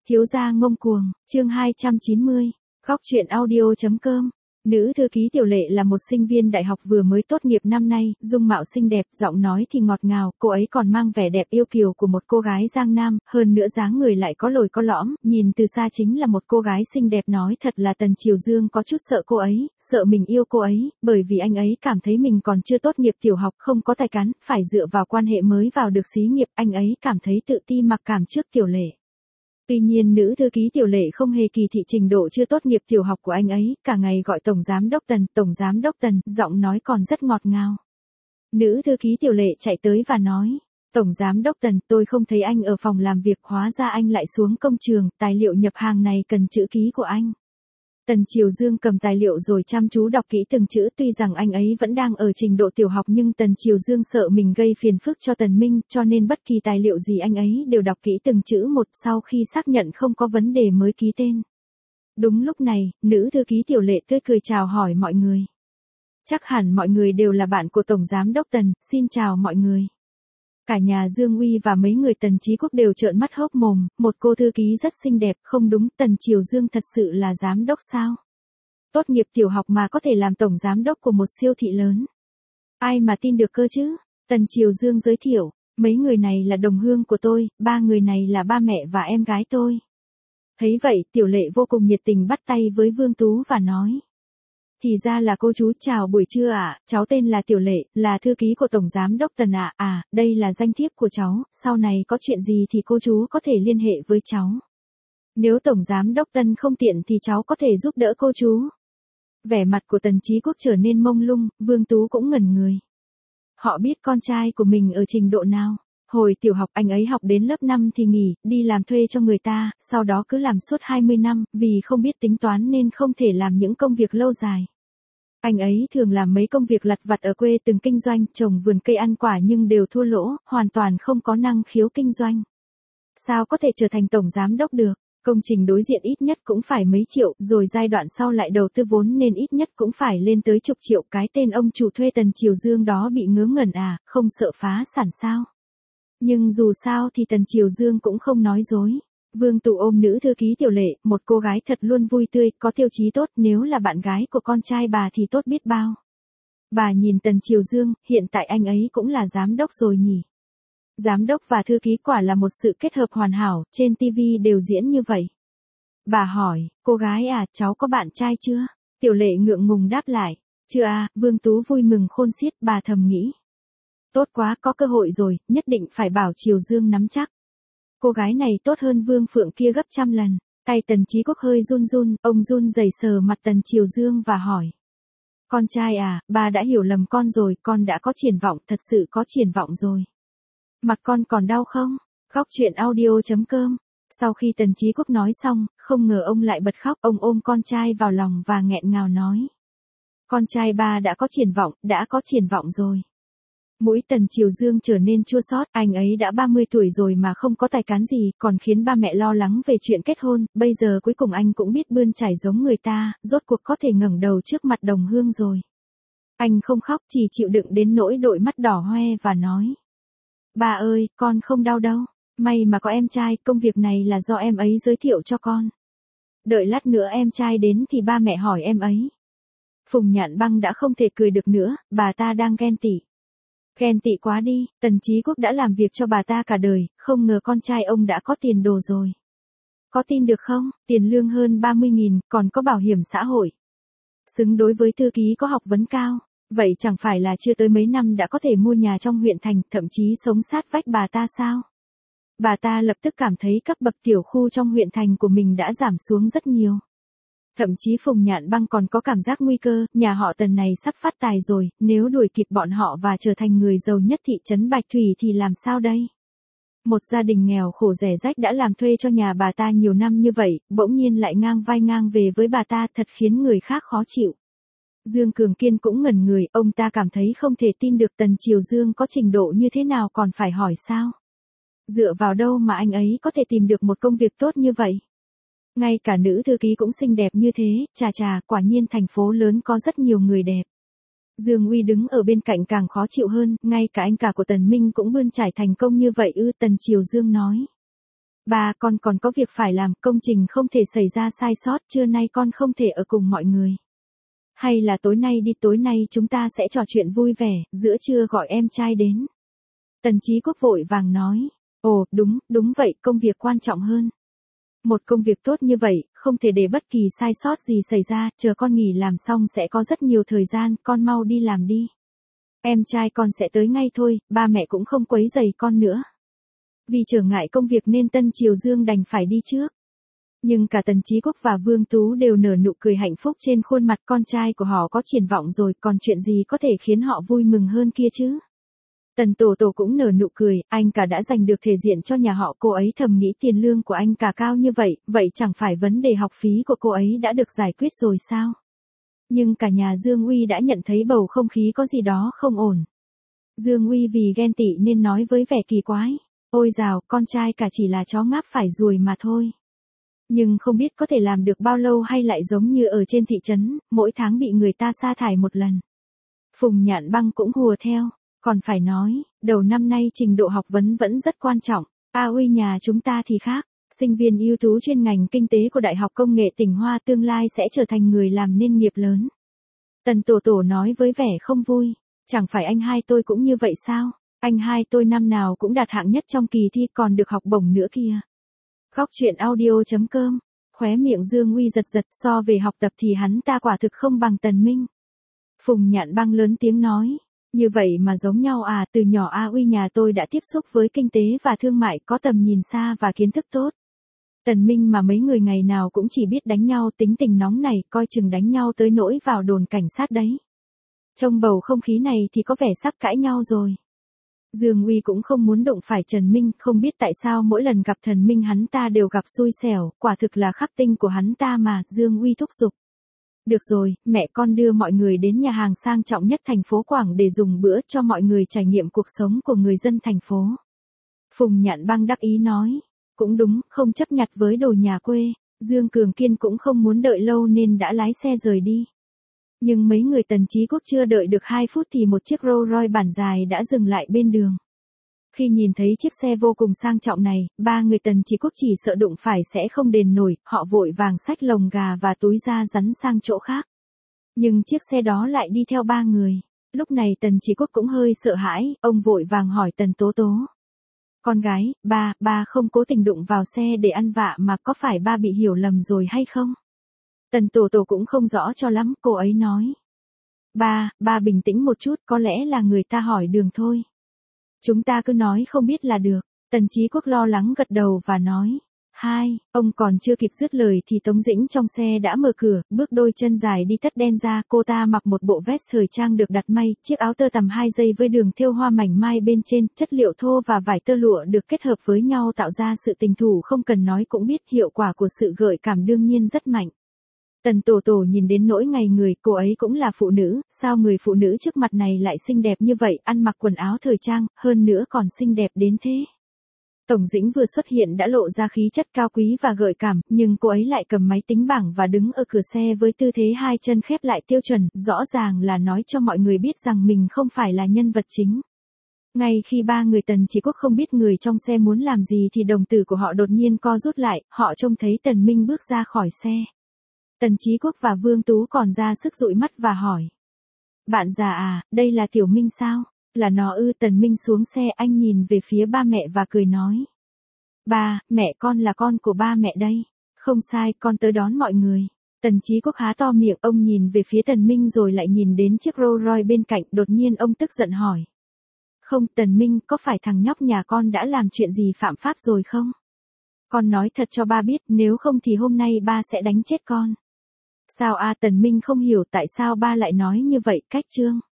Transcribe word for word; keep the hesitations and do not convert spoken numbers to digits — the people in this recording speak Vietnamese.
Thiếu gia ngông cuồng, chương hai trăm chín mươi, góc truyện audio.com. Nữ thư ký Tiểu Lệ là một sinh viên đại học vừa mới tốt nghiệp năm nay, dung mạo xinh đẹp, giọng nói thì ngọt ngào, cô ấy còn mang vẻ đẹp yêu kiều của một cô gái Giang Nam, hơn nữa dáng người lại có lồi có lõm, nhìn từ xa chính là một cô gái xinh đẹp. Nói thật là Tần Triều Dương có chút sợ cô ấy, sợ mình yêu cô ấy, bởi vì anh ấy cảm thấy mình còn chưa tốt nghiệp tiểu học, không có tài cán, phải dựa vào quan hệ mới vào được xí nghiệp, anh ấy cảm thấy tự ti mặc cảm trước Tiểu Lệ. Tuy nhiên nữ thư ký Tiểu Lệ không hề kỳ thị trình độ chưa tốt nghiệp tiểu học của anh ấy, cả ngày gọi tổng giám đốc Tần, tổng giám đốc Tần, giọng nói còn rất ngọt ngào. Nữ thư ký Tiểu Lệ chạy tới và nói, tổng giám đốc Tần, tôi không thấy anh ở phòng làm việc, hóa ra anh lại xuống công trường, tài liệu nhập hàng này cần chữ ký của anh. Tần Triều Dương cầm tài liệu rồi chăm chú đọc kỹ từng chữ, tuy rằng anh ấy vẫn đang ở trình độ tiểu học nhưng Tần Triều Dương sợ mình gây phiền phức cho Tần Minh, cho nên bất kỳ tài liệu gì anh ấy đều đọc kỹ từng chữ một, sau khi xác nhận không có vấn đề mới ký tên. Đúng lúc này, nữ thư ký Tiểu Lệ tươi cười chào hỏi mọi người. Chắc hẳn mọi người đều là bạn của Tổng Giám đốc Tần, xin chào mọi người. Cả nhà Dương Uy và mấy người Tần Chí Quốc đều trợn mắt hốc mồm, một cô thư ký rất xinh đẹp, không đúng, Tần Triều Dương thật sự là giám đốc sao? Tốt nghiệp tiểu học mà có thể làm tổng giám đốc của một siêu thị lớn. Ai mà tin được cơ chứ? Tần Triều Dương giới thiệu, mấy người này là đồng hương của tôi, ba người này là ba mẹ và em gái tôi. Thấy vậy, Tiểu Lệ vô cùng nhiệt tình bắt tay với Vương Tú và nói. Thì ra là cô chú, chào buổi trưa ạ, à, cháu tên là Tiểu Lệ, là thư ký của Tổng Giám đốc Tần ạ, à. à, đây là danh thiếp của cháu, sau này có chuyện gì thì cô chú có thể liên hệ với cháu. Nếu Tổng Giám đốc Tần không tiện thì cháu có thể giúp đỡ cô chú. Vẻ mặt của Tần Chí Quốc trở nên mông lung, Vương Tú cũng ngẩn người. Họ biết con trai của mình ở trình độ nào. Hồi tiểu học anh ấy học đến lớp năm thì nghỉ, đi làm thuê cho người ta, sau đó cứ làm suốt hai mươi năm, vì không biết tính toán nên không thể làm những công việc lâu dài. Anh ấy thường làm mấy công việc lặt vặt ở quê, từng kinh doanh, trồng vườn cây ăn quả nhưng đều thua lỗ, hoàn toàn không có năng khiếu kinh doanh. Sao có thể trở thành tổng giám đốc được? Công trình đối diện ít nhất cũng phải mấy triệu, rồi giai đoạn sau lại đầu tư vốn nên ít nhất cũng phải lên tới chục triệu. Cái tên ông chủ thuê Tần Triều Dương đó bị ngớ ngẩn à, không sợ phá sản sao? Nhưng dù sao thì Tần Triều Dương cũng không nói dối. Vương Tú ôm nữ thư ký Tiểu Lệ, một cô gái thật luôn vui tươi, có tiêu chí tốt, nếu là bạn gái của con trai bà thì tốt biết bao. Bà nhìn Tần Triều Dương, hiện tại anh ấy cũng là giám đốc rồi nhỉ. Giám đốc và thư ký quả là một sự kết hợp hoàn hảo, trên ti vi đều diễn như vậy. Bà hỏi, cô gái à, cháu có bạn trai chưa? Tiểu Lệ ngượng ngùng đáp lại, chưa à, Vương Tú vui mừng khôn xiết, bà thầm nghĩ. Tốt quá, có cơ hội rồi, nhất định phải bảo Triều Dương nắm chắc. Cô gái này tốt hơn Vương Phượng kia gấp trăm lần. Tay Tần Chí Quốc hơi run run, ông run rẩy sờ mặt Tần Triều Dương và hỏi. Con trai à, bà đã hiểu lầm con rồi, con đã có triển vọng, thật sự có triển vọng rồi. Mặt con còn đau không? Góc truyện audio.com. Sau khi Tần Chí Quốc nói xong, không ngờ ông lại bật khóc, ông ôm con trai vào lòng và nghẹn ngào nói. Con trai ba đã có triển vọng, đã có triển vọng rồi. Mũi Tần Triều Dương trở nên chua xót, anh ấy đã ba mươi tuổi rồi mà không có tài cán gì, còn khiến ba mẹ lo lắng về chuyện kết hôn, bây giờ cuối cùng anh cũng biết bươn chải giống người ta, rốt cuộc có thể ngẩng đầu trước mặt đồng hương rồi. Anh không khóc, chỉ chịu đựng đến nỗi đôi mắt đỏ hoe và nói. Ba ơi, con không đau đâu, may mà có em trai, công việc này là do em ấy giới thiệu cho con. Đợi lát nữa em trai đến thì ba mẹ hỏi em ấy. Phùng Nhạn Băng đã không thể cười được nữa, bà ta đang ghen tị. Ghen tị quá đi, Tần Chí Quốc đã làm việc cho bà ta cả đời, không ngờ con trai ông đã có tiền đồ rồi. Có tin được không, tiền lương hơn ba mươi nghìn, còn có bảo hiểm xã hội. Xứng đối với thư ký có học vấn cao, vậy chẳng phải là chưa tới mấy năm đã có thể mua nhà trong huyện thành, thậm chí sống sát vách bà ta sao? Bà ta lập tức cảm thấy cấp bậc tiểu khu trong huyện thành của mình đã giảm xuống rất nhiều. Thậm chí Phùng Nhạn Băng còn có cảm giác nguy cơ, nhà họ Tần này sắp phát tài rồi, nếu đuổi kịp bọn họ và trở thành người giàu nhất thị trấn Bạch Thủy thì làm sao đây? Một gia đình nghèo khổ rẻ rách đã làm thuê cho nhà bà ta nhiều năm như vậy, bỗng nhiên lại ngang vai ngang về với bà ta, thật khiến người khác khó chịu. Dương Cường Kiên cũng ngẩn người, ông ta cảm thấy không thể tin được Tần Triều Dương có trình độ như thế nào, còn phải hỏi sao? Dựa vào đâu mà anh ấy có thể tìm được một công việc tốt như vậy? Ngay cả nữ thư ký cũng xinh đẹp như thế, chà chà, quả nhiên thành phố lớn có rất nhiều người đẹp. Dương Uy đứng ở bên cạnh càng khó chịu hơn, ngay cả anh cả của Tần Minh cũng bươn trải thành công như vậy ư, Tần Triều Dương nói. Ba, con còn có việc phải làm, công trình không thể xảy ra sai sót, trưa nay con không thể ở cùng mọi người. Hay là tối nay đi, tối nay chúng ta sẽ trò chuyện vui vẻ, giữa trưa gọi em trai đến. Tần Chí Quốc vội vàng nói, ồ, đúng, đúng vậy, công việc quan trọng hơn. Một công việc tốt như vậy, không thể để bất kỳ sai sót gì xảy ra, chờ con nghỉ làm xong sẽ có rất nhiều thời gian, con mau đi làm đi. Em trai con sẽ tới ngay thôi, ba mẹ cũng không quấy rầy con nữa. Vì trở ngại công việc nên Tân Triều Dương đành phải đi trước. Nhưng cả Tần Chí Quốc và Vương Tú đều nở nụ cười hạnh phúc trên khuôn mặt, con trai của họ có triển vọng rồi, còn chuyện gì có thể khiến họ vui mừng hơn kia chứ. Tần Tổ Tổ cũng nở nụ cười, anh cả đã giành được thể diện cho nhà họ, cô ấy thầm nghĩ tiền lương của anh cả cao như vậy, vậy chẳng phải vấn đề học phí của cô ấy đã được giải quyết rồi sao? Nhưng cả nhà Dương Uy đã nhận thấy bầu không khí có gì đó không ổn. Dương Uy vì ghen tị nên nói với vẻ kỳ quái, ôi dào, con trai cả chỉ là chó ngáp phải ruồi mà thôi. Nhưng không biết có thể làm được bao lâu hay lại giống như ở trên thị trấn, mỗi tháng bị người ta sa thải một lần. Phùng Nhạn Băng cũng hùa theo, còn phải nói, đầu năm nay trình độ học vấn vẫn rất quan trọng, A Uy nhà chúng ta thì khác, sinh viên ưu tú chuyên ngành kinh tế của Đại học Công nghệ Tỉnh Hoa tương lai sẽ trở thành người làm nên nghiệp lớn. Tần Tổ Tổ nói với vẻ không vui, chẳng phải anh hai tôi cũng như vậy sao, anh hai tôi năm nào cũng đạt hạng nhất trong kỳ thi còn được học bổng nữa kìa. Góc truyện audio chấm com, khóe miệng Dương Uy giật giật, so về học tập thì hắn ta quả thực không bằng Tần Minh. Phùng Nhạn Băng lớn tiếng nói, như vậy mà giống nhau à, từ nhỏ A Uy nhà tôi đã tiếp xúc với kinh tế và thương mại, có tầm nhìn xa và kiến thức tốt. Tần Minh mà mấy người ngày nào cũng chỉ biết đánh nhau, tính tình nóng này, coi chừng đánh nhau tới nỗi vào đồn cảnh sát đấy. Trong bầu không khí này thì có vẻ sắp cãi nhau rồi. Dương Uy cũng không muốn đụng phải Trần Minh, không biết tại sao mỗi lần gặp Thần Minh hắn ta đều gặp xui xẻo, quả thực là khắc tinh của hắn ta mà, Dương Uy thúc giục. Được rồi, mẹ con đưa mọi người đến nhà hàng sang trọng nhất thành phố Quảng để dùng bữa cho mọi người trải nghiệm cuộc sống của người dân thành phố. Phùng Nhạn Băng đắc ý nói, cũng đúng, không chấp nhặt với đồ nhà quê, Dương Cường Kiên cũng không muốn đợi lâu nên đã lái xe rời đi. Nhưng mấy người Tần Chí Quốc chưa đợi được hai phút thì một chiếc Rolls Royce bản dài đã dừng lại bên đường. Khi nhìn thấy chiếc xe vô cùng sang trọng này, ba người Tần Chí Quốc chỉ sợ đụng phải sẽ không đền nổi, họ vội vàng xách lồng gà và túi da rắn sang chỗ khác. Nhưng chiếc xe đó lại đi theo ba người. Lúc này Tần Chí Quốc cũng hơi sợ hãi, ông vội vàng hỏi Tần Tố Tố. Con gái, ba, ba không cố tình đụng vào xe để ăn vạ mà có phải ba bị hiểu lầm rồi hay không? Tần Tổ Tổ cũng không rõ cho lắm, cô ấy nói. Ba, ba bình tĩnh một chút, có lẽ là người ta hỏi đường thôi. Chúng ta cứ nói không biết là được. Tần Chí Quốc lo lắng gật đầu và nói. Hai, ông còn chưa kịp dứt lời thì Tống Dĩnh trong xe đã mở cửa, bước đôi chân dài đi tất đen ra, cô ta mặc một bộ vest thời trang được đặt may, chiếc áo tơ tằm hai dây với đường thêu hoa mảnh mai bên trên, chất liệu thô và vải tơ lụa được kết hợp với nhau tạo ra sự tình thủ không cần nói cũng biết, hiệu quả của sự gợi cảm đương nhiên rất mạnh. Tần Tổ Tổ nhìn đến nỗi ngày người, cô ấy cũng là phụ nữ, sao người phụ nữ trước mặt này lại xinh đẹp như vậy, ăn mặc quần áo thời trang, hơn nữa còn xinh đẹp đến thế. Tổng Dĩnh vừa xuất hiện đã lộ ra khí chất cao quý và gợi cảm, nhưng cô ấy lại cầm máy tính bảng và đứng ở cửa xe với tư thế hai chân khép lại tiêu chuẩn, rõ ràng là nói cho mọi người biết rằng mình không phải là nhân vật chính. Ngay khi ba người Tần Chí Quốc không biết người trong xe muốn làm gì thì đồng tử của họ đột nhiên co rút lại, họ trông thấy Tần Minh bước ra khỏi xe. Tần Chí Quốc và Vương Tú còn ra sức dụi mắt và hỏi. Bạn già à, đây là Tiểu Minh sao? Là nó ư? Tần Minh xuống xe, anh nhìn về phía ba mẹ và cười nói. Ba, mẹ con là con của ba mẹ đây. Không sai, con tới đón mọi người. Tần Chí Quốc há to miệng, ông nhìn về phía Tần Minh rồi lại nhìn đến chiếc Rolls Royce bên cạnh, đột nhiên ông tức giận hỏi. Không, Tần Minh, có phải thằng nhóc nhà con đã làm chuyện gì phạm pháp rồi không? Con nói thật cho ba biết, nếu không thì hôm nay ba sẽ đánh chết con. Sao a? Tần Minh không hiểu tại sao ba lại nói như vậy, cách trương.